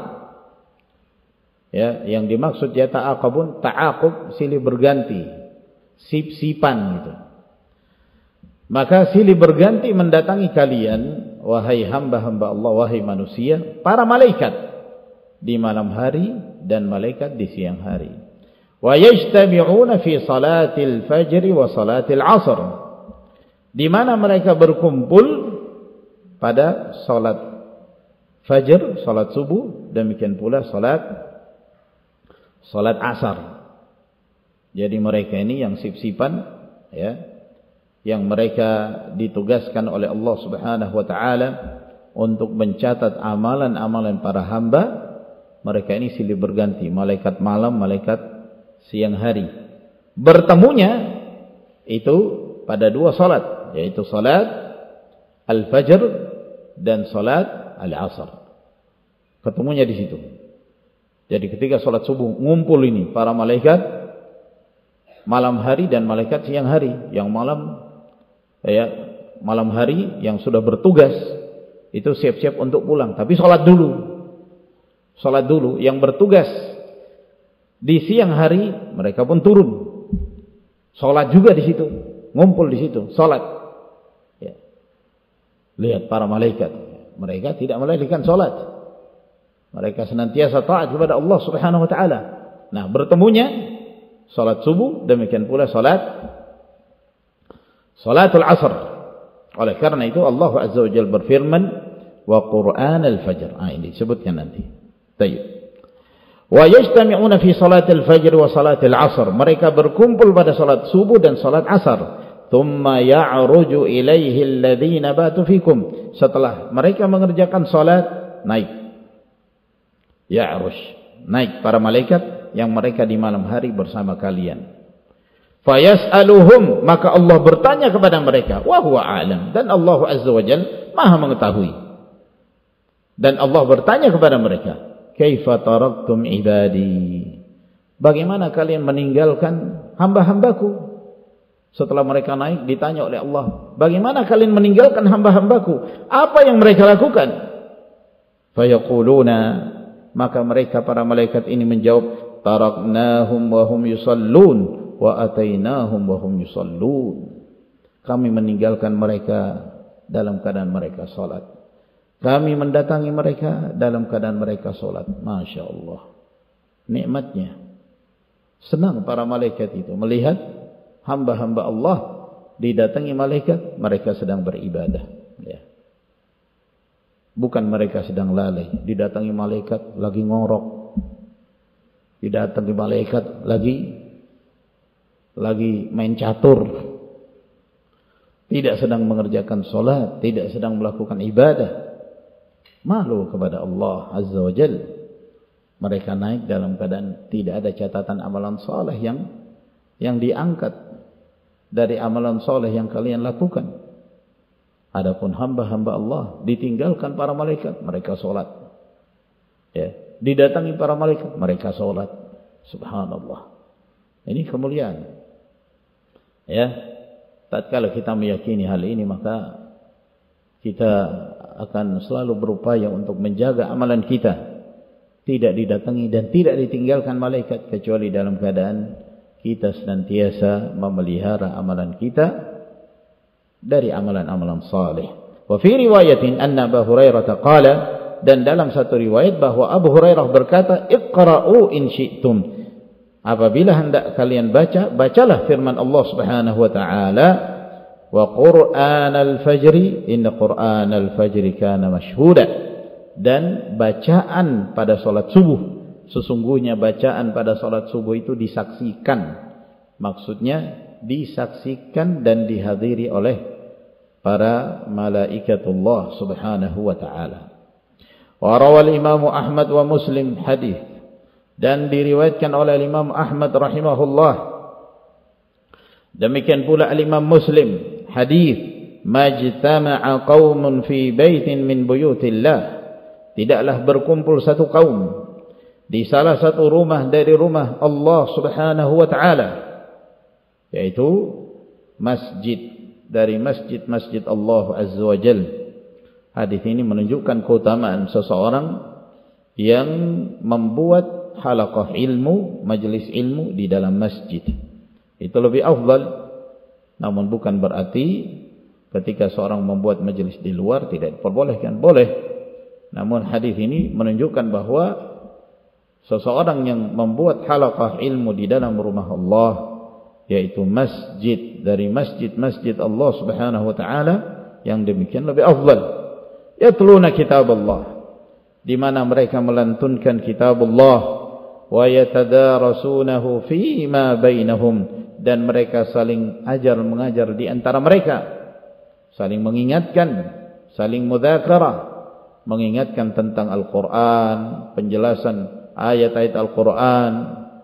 Ya, yang dimaksud yata'aqabun, ta'aqub silih berganti, sip-sipan gitu. Maka silih berganti mendatangi kalian, wahai hamba-hamba Allah, wahai manusia, para malaikat di malam hari dan malaikat di siang hari. Wa yajtami'una fi salatil fajr wa salatil asr, di mana mereka berkumpul pada salat fajr, salat subuh, demikian pula salat salat asar. Jadi mereka ini yang sip-sipan, ya, yang mereka ditugaskan oleh Allah Subhanahu wa taala untuk mencatat amalan-amalan para hamba. Mereka ini silih berganti, malaikat malam, malaikat siang hari. Bertemunya itu pada dua salat, yaitu salat al-fajr dan salat al-asr. Ketemunya di situ. Jadi ketika salat subuh ngumpul ini para malaikat malam hari dan malaikat siang hari. Yang malam ya, malam hari yang sudah bertugas itu siap-siap untuk pulang, tapi salat dulu. Salat dulu. Yang bertugas di siang hari mereka pun turun, salat juga di situ, ngumpul di situ, salat. Ya. Lihat para malaikat, mereka tidak melalaikan salat. Mereka senantiasa taat kepada Allah Subhanahu wa taala. Nah, bertemunya salat subuh, demikian pula salat salatul asr. Oleh karena itu Allah Azza wa Jalla berfirman, wa Qur'an al-fajr. Ah, ini disebutkan nanti. Baik. Wa yajtami'una fi salatil fajr wa salatil asr, mereka berkumpul pada salat subuh dan salat asar. Thumma ya'ruju ilaihi alladhina batu fikum, setelah mereka mengerjakan salat, naik ya'ruj, naik para malaikat yang mereka di malam hari bersama kalian. Fayas'aluhum, maka Allah bertanya kepada mereka, wa huwa a'lam, dan Allah Azza wa Jalla Maha mengetahui. Dan Allah bertanya kepada mereka, kaifa taraktum ibadi, bagaimana kalian meninggalkan hamba-hambaku? Setelah mereka naik ditanya oleh Allah, bagaimana kalian meninggalkan hamba-hambaku? Apa yang mereka lakukan? Fayaquluna, maka mereka para malaikat ini menjawab, taraknahum wa hum yusallun wa atainahum wa hum yusallun, kami meninggalkan mereka dalam keadaan mereka salat, kami mendatangi mereka dalam keadaan mereka solat. Masya Allah, nikmatnya. Senang para malaikat itu melihat hamba-hamba Allah didatangi malaikat, mereka sedang beribadah. Ya. Bukan mereka sedang lalai. Didatangi malaikat lagi ngorok, didatangi malaikat lagi lagi main catur, tidak sedang mengerjakan solat, tidak sedang melakukan ibadah. Malu kepada Allah Azza wa Jalla. Mereka naik dalam keadaan tidak ada catatan amalan soleh yang yang diangkat dari amalan soleh yang kalian lakukan. Adapun hamba-hamba Allah ditinggalkan para malaikat, mereka solat. Ya, didatangi para malaikat, mereka solat. Subhanallah. Ini kemuliaan. Ya, tatkala kita meyakini hal ini, maka kita akan selalu berupaya untuk menjaga amalan kita tidak didatangi dan tidak ditinggalkan malaikat, kecuali dalam keadaan kita senantiasa memelihara amalan kita dari amalan-amalan saleh. Wa fi riwayatin anna Abu Hurairah qala, dan dalam satu riwayat bahwa Abu Hurairah berkata, iqra'u in syi'tum, apabila hendak kalian baca, bacalah firman Allah Subhanahu wa taala, wa Qur'an al-fajri inna Qur'an al-fajri kana mashhuda, dan bacaan pada salat subuh, sesungguhnya bacaan pada salat subuh itu disaksikan Maksudnya disaksikan dan dihadiri oleh para malaikatullah subhanahu wa ta'ala. Wa rawal Imam Ahmad wa Muslim hadis, dan diriwayatkan oleh Imam Ahmad rahimahullah, demikian pula Imam Muslim, hadis majtama'a qaumun fi baitin min buyutillah, tidaklah berkumpul satu kaum di salah satu rumah dari rumah Allah subhanahu wa ta'ala, yaitu masjid dari masjid-masjid Allah azza wa jal. Hadis ini menunjukkan keutamaan seseorang yang membuat halaqah ilmu, majlis ilmu di dalam masjid. Itu lebih afdal. Namun bukan berarti ketika seorang membuat majlis di luar tidak diperbolehkan, boleh. Namun hadis ini menunjukkan bahwa seseorang yang membuat halaqah ilmu di dalam rumah Allah, yaitu masjid dari masjid-masjid Allah subhanahu wa ta'ala, yang demikian lebih afdal. Yatluna kitab Allah, di mana mereka melantunkan kitab Allah, wa yatadarasunahu fima bainahum, dan mereka saling ajar mengajar di antara mereka, saling mengingatkan, saling mudzakarah, mengingatkan tentang Al-Quran, penjelasan ayat-ayat Al-Quran.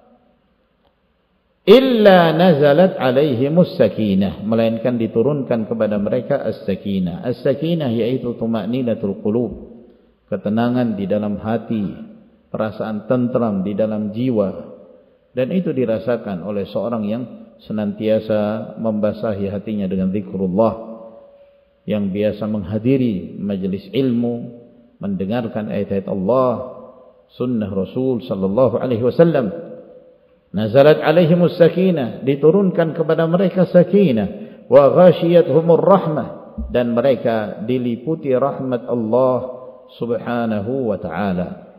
Illa nazalat alaihimus sakinah, melainkan diturunkan kepada mereka as-sakinah. As-sakinah yaitu tuma'ninatul qulub, ketenangan di dalam hati, perasaan tentram di dalam jiwa. Dan itu dirasakan oleh seorang yang senantiasa membasahi hatinya dengan zikrullah, yang biasa menghadiri majelis ilmu, mendengarkan ayat-ayat Allah, sunnah Rasul sallallahu alaihi wasallam. Nazalat alaihimus sakinah, diturunkan kepada mereka sakinah, wa ghashiyatuhumur rahmah, dan mereka diliputi rahmat Allah subhanahu wa ta'ala.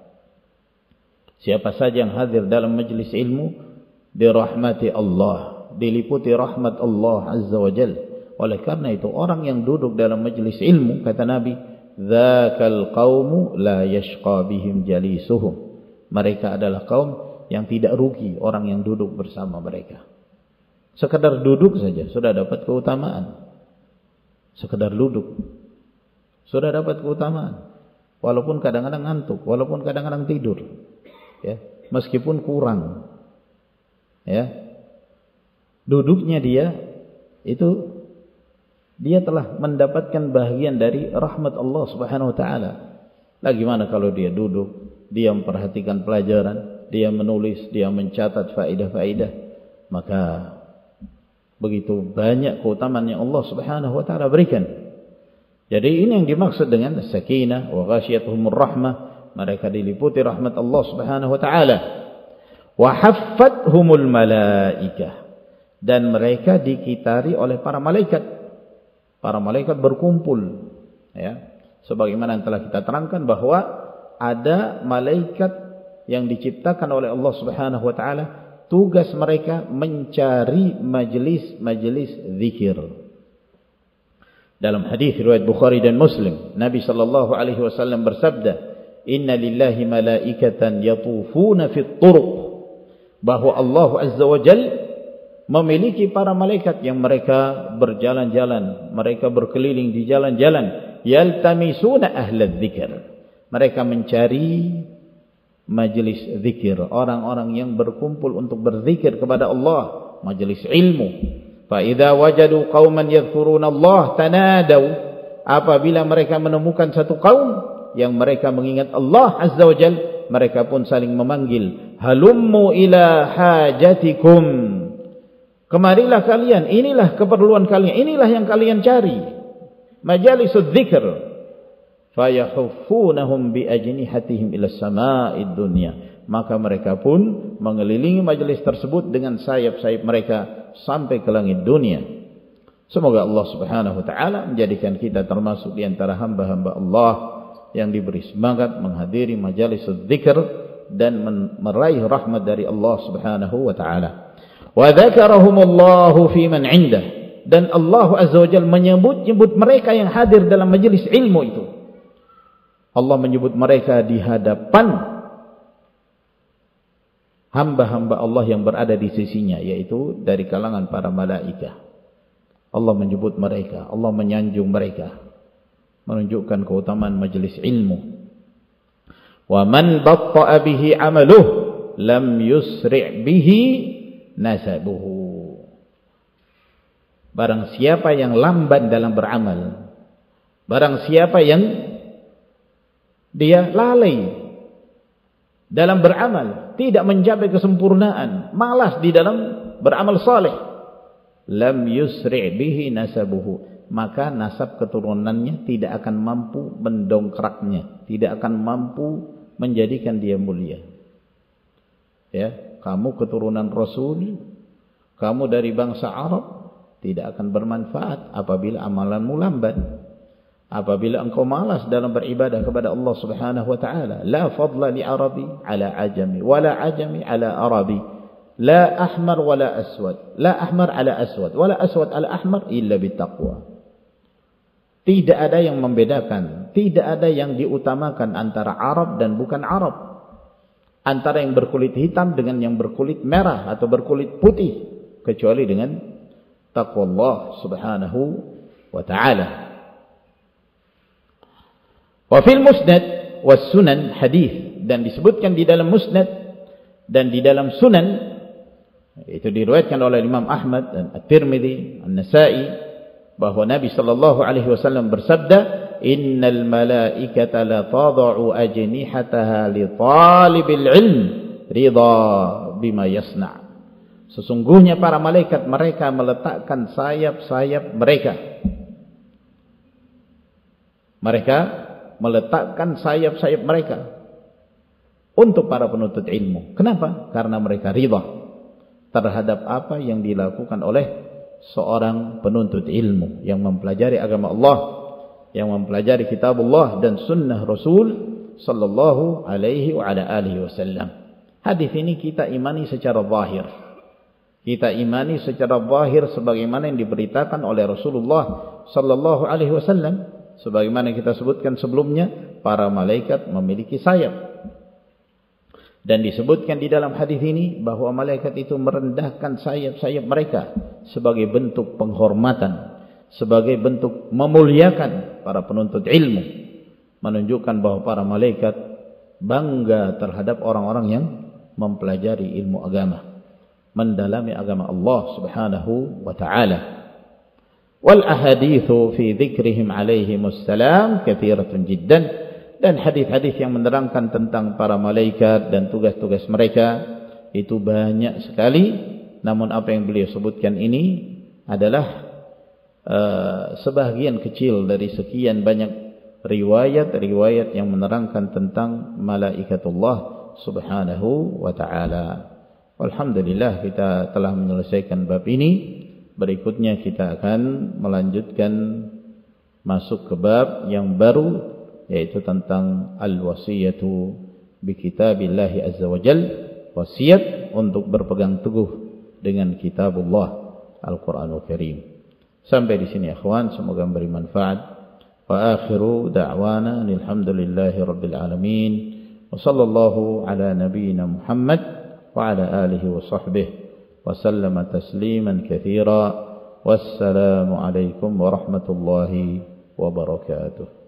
Siapa saja yang hadir dalam majlis ilmu dirahmati Allah, diliputi rahmat Allah azza wa jal. Oleh karena itu orang yang duduk dalam majlis ilmu, kata Nabi, dzakal qaumu la yashqa bihim jalisuhum, mereka adalah kaum yang tidak rugi orang yang duduk bersama mereka. Sekedar duduk saja sudah dapat keutamaan. Sekedar duduk sudah dapat keutamaan. Walaupun kadang-kadang ngantuk, walaupun kadang-kadang tidur, ya, meskipun kurang, ya, duduknya dia itu dia telah mendapatkan bahagian dari rahmat Allah subhanahu wa ta'ala. Lagi mana kalau dia duduk, dia memperhatikan pelajaran, dia menulis, dia mencatat faedah-faedah, maka begitu banyak keutamaan yang Allah subhanahu wa ta'ala berikan. Jadi ini yang dimaksud dengan sakinah, wa ghashiyatuhumur rahmah, mereka diliputi rahmat Allah subhanahu wa ta'ala. Wa haffathumul malaikah, dan mereka dikitari oleh para malaikat. Para malaikat berkumpul, ya, sebagaimana yang telah kita terangkan bahwa ada malaikat yang diciptakan oleh Allah subhanahu wa ta'ala, tugas mereka mencari majlis-majlis zikir. Dalam hadis riwayat Bukhari dan Muslim, Nabi sallallahu alaihi wasallam bersabda, inna lillahi malaikatan yatufuna fit turuq, bahwa Allah azza wa jal memiliki para malaikat yang mereka berjalan-jalan, mereka berkeliling di jalan-jalan, yaltamisuna ahlal dzikr, mereka mencari majlis zikir, orang-orang yang berkumpul untuk berzikir kepada Allah, majlis ilmu. Fa idza wajadu qauman yadhkuruna Allah tanadaw, apabila mereka menemukan satu kaum yang mereka mengingat Allah azza wa jal, mereka pun saling memanggil, halummu ila hajatikum, kemarilah kalian, inilah keperluan kalian, inilah yang kalian cari, majalisud dzikr. Fayahuffunahum biajnihatihim ila sama'id dunya, maka mereka pun mengelilingi majelis tersebut dengan sayap-sayap mereka sampai ke langit dunia. Semoga Allah subhanahu wa ta'ala menjadikan kita termasuk di antara hamba-hamba Allah yang diberi semangat menghadiri majelis dzikir dan meraih rahmat dari Allah subhanahu wa ta'ala. Wa dzakarahumullahu fi man 'indah, dan Allah azza wa jalla menyebut-nyebut mereka yang hadir dalam majelis ilmu itu. Allah menyebut mereka di hadapan hamba-hamba Allah yang berada di sisinya, yaitu dari kalangan para malaikat. Allah menyebut mereka, Allah menyanjung mereka, menunjukkan keutamaan majlis ilmu. Wa man batta'a bihi 'amaluhu lam yusri' bihi nasabuhu. Barang siapa yang lambat dalam beramal, barang siapa yang dia lalai dalam beramal, tidak mencapai kesempurnaan, malas di dalam beramal saleh, lam yusri' bihi nasabuhu, maka nasab keturunannya tidak akan mampu mendongkraknya, tidak akan mampu menjadikan dia mulia. Ya, kamu keturunan Rasul, kamu dari bangsa Arab, tidak akan bermanfaat apabila amalanmu lambat. Apabila engkau malas dalam beribadah kepada Allah Subhanahu wa taala, la fadla li arabi ala ajami wala ajami ala arabi, la ahmar wala aswad, la ahmar ala aswad wala aswad ala ahmar illa bittaqwa. Tidak ada yang membedakan, tidak ada yang diutamakan antara Arab dan bukan Arab, antara yang berkulit hitam dengan yang berkulit merah atau berkulit putih, kecuali dengan taqwa Allah Subhanahu wa taala. Wa fil musnad was sunan hadis, dan disebutkan di dalam musnad dan di dalam sunan, itu diriwayatkan oleh Imam Ahmad dan At-Tirmidzi, An-Nasa'i, bahwa Nabi sallallahu alaihi wasallam bersabda, innal malaikata la tad'u ajnihataha li talibil ilm ridha bima yasna'. Sesungguhnya para malaikat mereka meletakkan sayap-sayap mereka. Mereka meletakkan sayap-sayap mereka untuk para penuntut ilmu. Kenapa? Karena mereka ridha terhadap apa yang dilakukan oleh seorang penuntut ilmu yang mempelajari agama Allah, yang mempelajari kitab Allah dan sunnah Rasul sallallahu alaihi wa ala alihi wasallam. Hadis ini kita imani secara zahir. Kita imani secara zahir sebagaimana yang diberitakan oleh Rasulullah sallallahu alaihi wasallam. Sebagaimana kita sebutkan sebelumnya, para malaikat memiliki sayap. Dan disebutkan di dalam hadis ini bahwa malaikat itu merendahkan sayap-sayap mereka sebagai bentuk penghormatan, sebagai bentuk memuliakan para penuntut ilmu, menunjukkan bahwa para malaikat bangga terhadap orang-orang yang mempelajari ilmu agama, mendalami agama Allah Subhanahu wa taala. Wal ahadithu fi dzikrihim alaihimus salam katsiratun jiddan, dan hadis-hadis yang menerangkan tentang para malaikat dan tugas-tugas mereka itu banyak sekali. Namun apa yang beliau sebutkan ini adalah uh, sebahagian kecil dari sekian banyak riwayat-riwayat yang menerangkan tentang malaikatullah Subhanahu wa taala. Alhamdulillah kita telah menyelesaikan bab ini. Berikutnya kita akan melanjutkan masuk ke bab yang baru, yaitu tentang al-wasiyatu bi kitabillahi azza wa jal, wasiat untuk berpegang teguh dengan kitabullah Al-Qur'anul Karim. Sampai di sini akhwan, semoga memberi manfaat. Wa akhiru da'wana alhamdulillahi rabbil alamin, wa sallallahu ala nabiyyina Muhammad wa ala alihi wa sahbihi وسلم تسليما كثيرا والسلام عليكم ورحمة الله وبركاته.